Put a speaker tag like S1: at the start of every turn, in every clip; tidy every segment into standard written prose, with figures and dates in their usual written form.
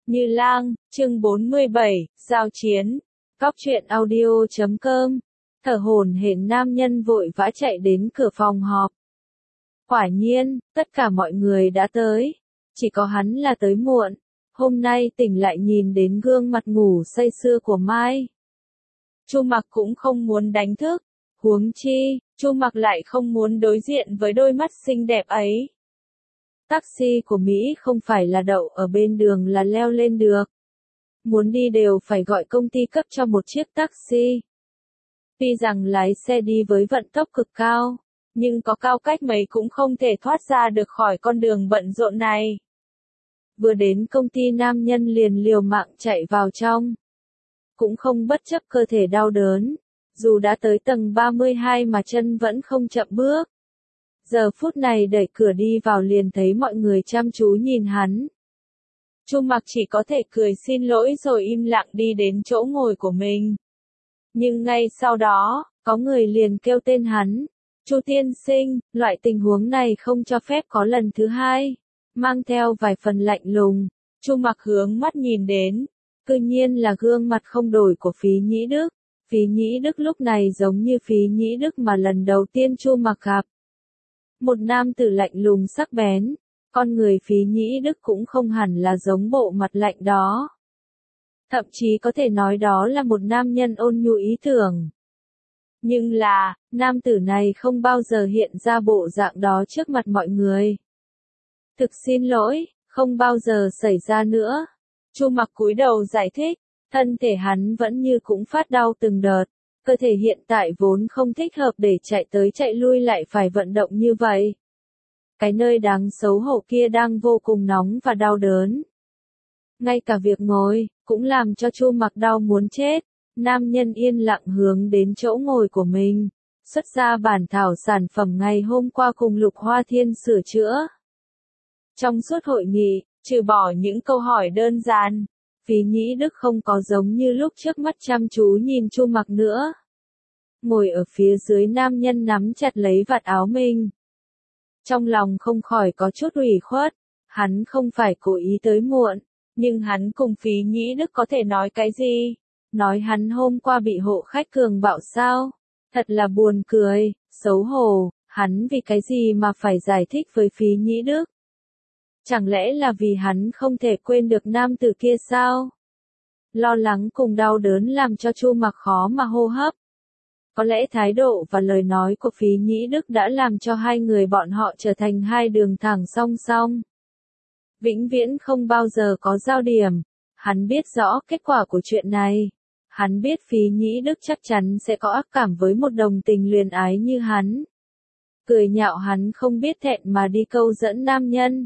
S1: Như Lang, chương 47, giao chiến. Góc truyện audio.com. Thở hổn hển nam nhân vội vã chạy đến cửa phòng họp. Quả nhiên, tất cả mọi người đã tới. Chỉ có hắn là tới muộn. Hôm nay tỉnh lại nhìn đến gương mặt ngủ say sưa của Mai. Chu Mặc cũng không muốn đánh thức. Huống chi, Chu Mặc lại không muốn đối diện với đôi mắt xinh đẹp ấy. Taxi của Mỹ không phải là đậu ở bên đường là leo lên được. Muốn đi đều phải gọi công ty cấp cho một chiếc taxi. Tuy rằng lái xe đi với vận tốc cực cao, nhưng có cao cách mấy cũng không thể thoát ra được khỏi con đường bận rộn này. Vừa đến công ty nam nhân liền liều mạng chạy vào trong. Cũng không bất chấp cơ thể đau đớn. Dù đã tới tầng 32 mà chân vẫn không chậm bước. Giờ phút này đẩy cửa đi vào liền thấy mọi người chăm chú nhìn hắn. Chu Mặc chỉ có thể cười xin lỗi rồi im lặng đi đến chỗ ngồi của mình. Nhưng ngay sau đó, có người liền kêu tên hắn. Chu tiên sinh, loại tình huống này không cho phép có lần thứ hai. Mang theo vài phần lạnh lùng, Chu Mặc hướng mắt nhìn đến. Tự nhiên là gương mặt không đổi của Phí Nhĩ Đức. Phí Nhĩ Đức lúc này giống như Phí Nhĩ Đức mà lần đầu tiên Chu Mặc gặp. Một nam tử lạnh lùng sắc bén, con người Phí Nhĩ Đức cũng không hẳn là giống bộ mặt lạnh đó. Thậm chí có thể nói đó là một nam nhân ôn nhu ý tưởng. Nhưng là, nam tử này không bao giờ hiện ra bộ dạng đó trước mặt mọi người. Thực xin lỗi, không bao giờ xảy ra nữa. Chu Mặc cúi đầu giải thích, thân thể hắn vẫn như cũng phát đau từng đợt. Cơ thể hiện tại vốn không thích hợp để chạy tới chạy lui lại phải vận động như vậy. Cái nơi đáng xấu hổ kia đang vô cùng nóng và đau đớn. Ngay cả việc ngồi, cũng làm cho Chu Mặc đau muốn chết. Nam nhân yên lặng hướng đến chỗ ngồi của mình. Xuất ra bản thảo sản phẩm ngày hôm qua cùng Lục Hoa Thiên sửa chữa. Trong suốt hội nghị, trừ bỏ những câu hỏi đơn giản. Phí Nhĩ Đức không có giống như lúc trước mắt chăm chú nhìn Chu Mặc nữa. Ngồi ở phía dưới nam nhân nắm chặt lấy vạt áo mình. Trong lòng không khỏi có chút ủy khuất. Hắn không phải cố ý tới muộn. Nhưng hắn cùng Phí Nhĩ Đức có thể nói cái gì? Nói hắn hôm qua bị hộ khách cường bạo sao? Thật là buồn cười, xấu hổ. Hắn vì cái gì mà phải giải thích với Phí Nhĩ Đức? Chẳng lẽ là vì hắn không thể quên được nam tử kia sao? Lo lắng cùng đau đớn làm cho Chu Mặc khó mà hô hấp. Có lẽ thái độ và lời nói của Phí Nhĩ Đức đã làm cho hai người bọn họ trở thành hai đường thẳng song song. Vĩnh viễn không bao giờ có giao điểm. Hắn biết rõ kết quả của chuyện này. Hắn biết Phí Nhĩ Đức chắc chắn sẽ có ác cảm với một đồng tình luyến ái như hắn. Cười nhạo hắn không biết thẹn mà đi câu dẫn nam nhân.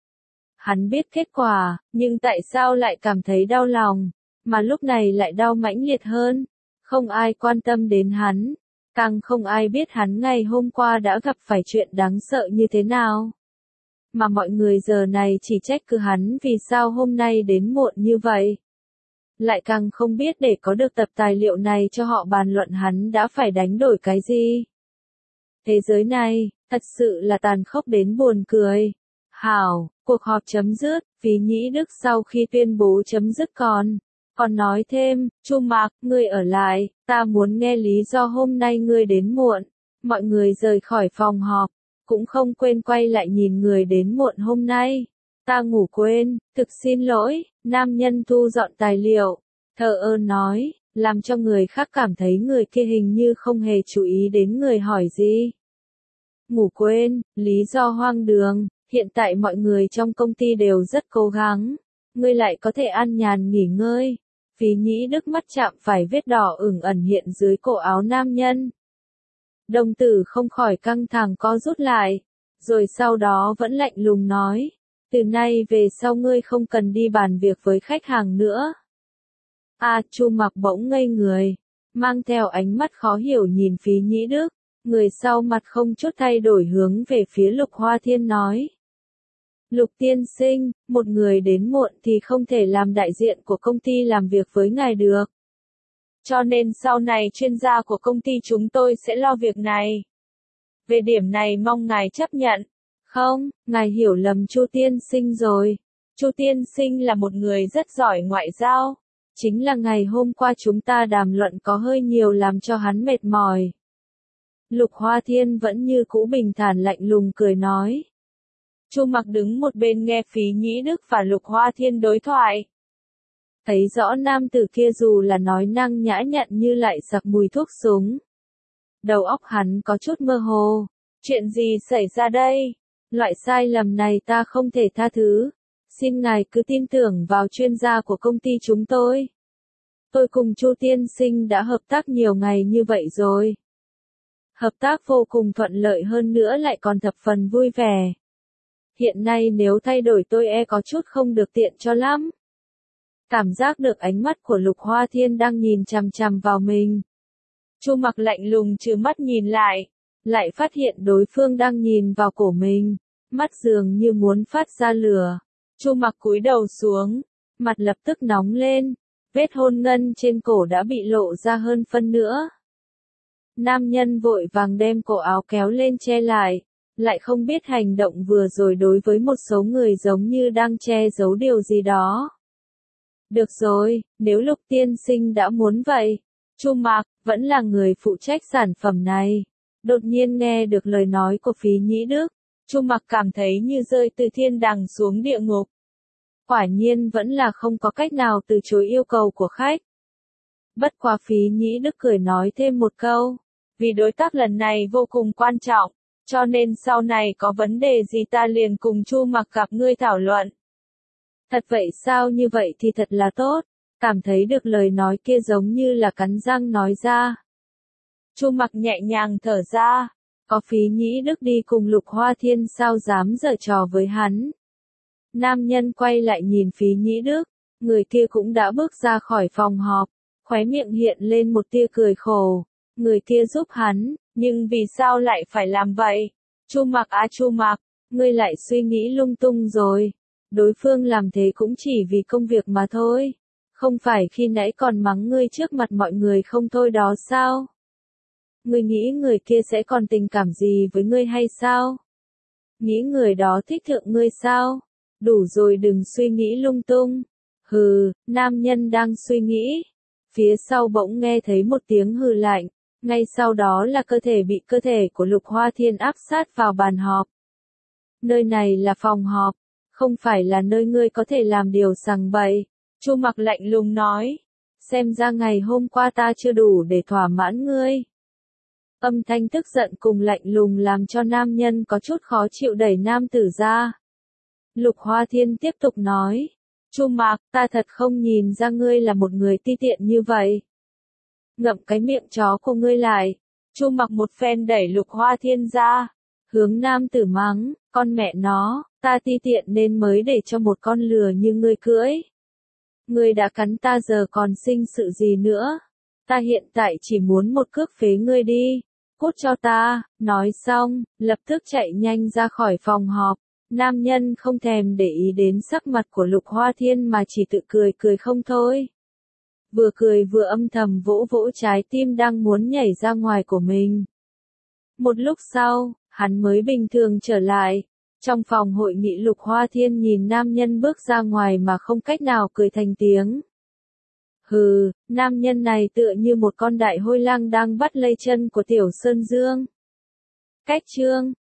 S1: Hắn biết kết quả, nhưng tại sao lại cảm thấy đau lòng, mà lúc này lại đau mãnh liệt hơn. Không ai quan tâm đến hắn, càng không ai biết hắn ngày hôm qua đã gặp phải chuyện đáng sợ như thế nào. Mà mọi người giờ này chỉ trách cứ hắn vì sao hôm nay đến muộn như vậy. Lại càng không biết để có được tập tài liệu này cho họ bàn luận hắn đã phải đánh đổi cái gì. Thế giới này, thật sự là tàn khốc đến buồn cười. Hảo, cuộc họp chấm dứt, Phí Nhĩ Đức sau khi tuyên bố chấm dứt còn nói thêm, Chu Mặc, ngươi ở lại, ta muốn nghe lý do hôm nay ngươi đến muộn. Mọi người rời khỏi phòng họp, cũng không quên quay lại nhìn người đến muộn hôm nay. Ta ngủ quên, thực xin lỗi, nam nhân thu dọn tài liệu, thờ ơ nói, làm cho người khác cảm thấy người kia hình như không hề chú ý đến người hỏi gì. Ngủ quên, lý do hoang đường. Hiện tại mọi người trong công ty đều rất cố gắng. Ngươi lại có thể an nhàn nghỉ ngơi. Phí Nhĩ Đức mắt chạm phải vết đỏ ửng ẩn hiện dưới cổ áo nam nhân. Đồng tử không khỏi căng thẳng co rút lại. Rồi sau đó vẫn lạnh lùng nói. Từ nay về sau ngươi không cần đi bàn việc với khách hàng nữa. Chu Mặc bỗng ngây người. Mang theo ánh mắt khó hiểu nhìn Phí Nhĩ Đức. Người sau mặt không chút thay đổi hướng về phía Lục Hoa Thiên nói. Lục tiên sinh, một người đến muộn thì không thể làm đại diện của công ty làm việc với ngài được. Cho nên sau này chuyên gia của công ty chúng tôi sẽ lo việc này. Về điểm này mong ngài chấp nhận. Không, ngài hiểu lầm Chu tiên sinh rồi. Chu tiên sinh là một người rất giỏi ngoại giao. Chính là ngày hôm qua chúng ta đàm luận có hơi nhiều làm cho hắn mệt mỏi. Lục Hoa Thiên vẫn như cũ bình thản lạnh lùng cười nói. Chu Mặc đứng một bên nghe Phí Nhĩ Đức và Lục Hoa Thiên đối thoại. Thấy rõ nam tử kia dù là nói năng nhã nhặn như lại sặc mùi thuốc súng. Đầu óc hắn có chút mơ hồ. Chuyện gì xảy ra đây? Loại sai lầm này ta không thể tha thứ. Xin ngài cứ tin tưởng vào chuyên gia của công ty chúng tôi. Tôi cùng Chu tiên sinh đã hợp tác nhiều ngày như vậy rồi. Hợp tác vô cùng thuận lợi hơn nữa lại còn thập phần vui vẻ. Hiện nay nếu thay đổi tôi có chút không được tiện cho lắm. Cảm giác được ánh mắt của Lục Hoa Thiên đang nhìn chằm chằm vào mình. Chu Mặc lạnh lùng trừng mắt nhìn lại phát hiện đối phương đang nhìn vào cổ mình, mắt dường như muốn phát ra lửa. Chu Mặc cúi đầu xuống, mặt lập tức nóng lên, vết hôn ngân trên cổ đã bị lộ ra hơn phân nữa. Nam nhân vội vàng đem cổ áo kéo lên che lại không biết hành động vừa rồi đối với một số người giống như đang che giấu điều gì đó. Được rồi, nếu Lục tiên sinh đã muốn vậy, Chu Mặc vẫn là người phụ trách sản phẩm này. Đột nhiên nghe được lời nói của Phí Nhĩ Đức, Chu Mặc cảm thấy như rơi từ thiên đàng xuống địa ngục. Quả nhiên vẫn là không có cách nào từ chối yêu cầu của khách. Bất quá Phí Nhĩ Đức cười nói thêm một câu, vì đối tác lần này vô cùng quan trọng, cho nên sau này có vấn đề gì ta liền cùng Chu Mặc gặp ngươi thảo luận. Thật vậy sao? Như vậy thì thật là tốt, cảm thấy được lời nói kia giống như là cắn răng nói ra. Chu Mặc nhẹ nhàng thở ra, có Phí Nhĩ Đức đi cùng Lục Hoa Thiên sao dám giở trò với hắn. Nam nhân quay lại nhìn Phí Nhĩ Đức, người kia cũng đã bước ra khỏi phòng họp, khóe miệng hiện lên một tia cười khổ. Người kia giúp hắn, nhưng vì sao lại phải làm vậy? Chu Mặc Chu Mặc, ngươi lại suy nghĩ lung tung rồi. Đối phương làm thế cũng chỉ vì công việc mà thôi. Không phải khi nãy còn mắng ngươi trước mặt mọi người không thôi đó sao? Ngươi nghĩ người kia sẽ còn tình cảm gì với ngươi hay sao? Nghĩ người đó thích thượng ngươi sao? Đủ rồi, đừng suy nghĩ lung tung. Hừ, nam nhân đang suy nghĩ. Phía sau bỗng nghe thấy một tiếng hừ lạnh. Ngay sau đó là cơ thể của Lục Hoa Thiên áp sát vào bàn họp. Nơi này là phòng họp, không phải là nơi ngươi có thể làm điều sằng bậy. Chu Mặc lạnh lùng nói. Xem ra ngày hôm qua ta chưa đủ để thỏa mãn ngươi. Âm thanh tức giận cùng lạnh lùng làm cho nam nhân có chút khó chịu đẩy nam tử ra. Lục Hoa Thiên tiếp tục nói. Chu Mặc, ta thật không nhìn ra ngươi là một người ti tiện như vậy. Ngậm cái miệng chó của ngươi lại. Chu Mặc một phen đẩy Lục Hoa Thiên ra, hướng nam tử mắng, con mẹ nó, ta ti tiện nên mới để cho một con lừa như ngươi cưỡi. Ngươi đã cắn ta giờ còn sinh sự gì nữa? Ta hiện tại chỉ muốn một cước phế ngươi đi. Cút cho ta. Nói xong, lập tức chạy nhanh ra khỏi phòng họp. Nam nhân không thèm để ý đến sắc mặt của Lục Hoa Thiên mà chỉ tự cười không thôi. Vừa cười vừa âm thầm vỗ vỗ trái tim đang muốn nhảy ra ngoài của mình. Một lúc sau, hắn mới bình thường trở lại. Trong phòng hội nghị Lục Hoa Thiên nhìn nam nhân bước ra ngoài mà không cách nào cười thành tiếng. Hừ, nam nhân này tựa như một con đại hôi lang đang bắt lây chân của Tiểu Sơn Dương. Cách chương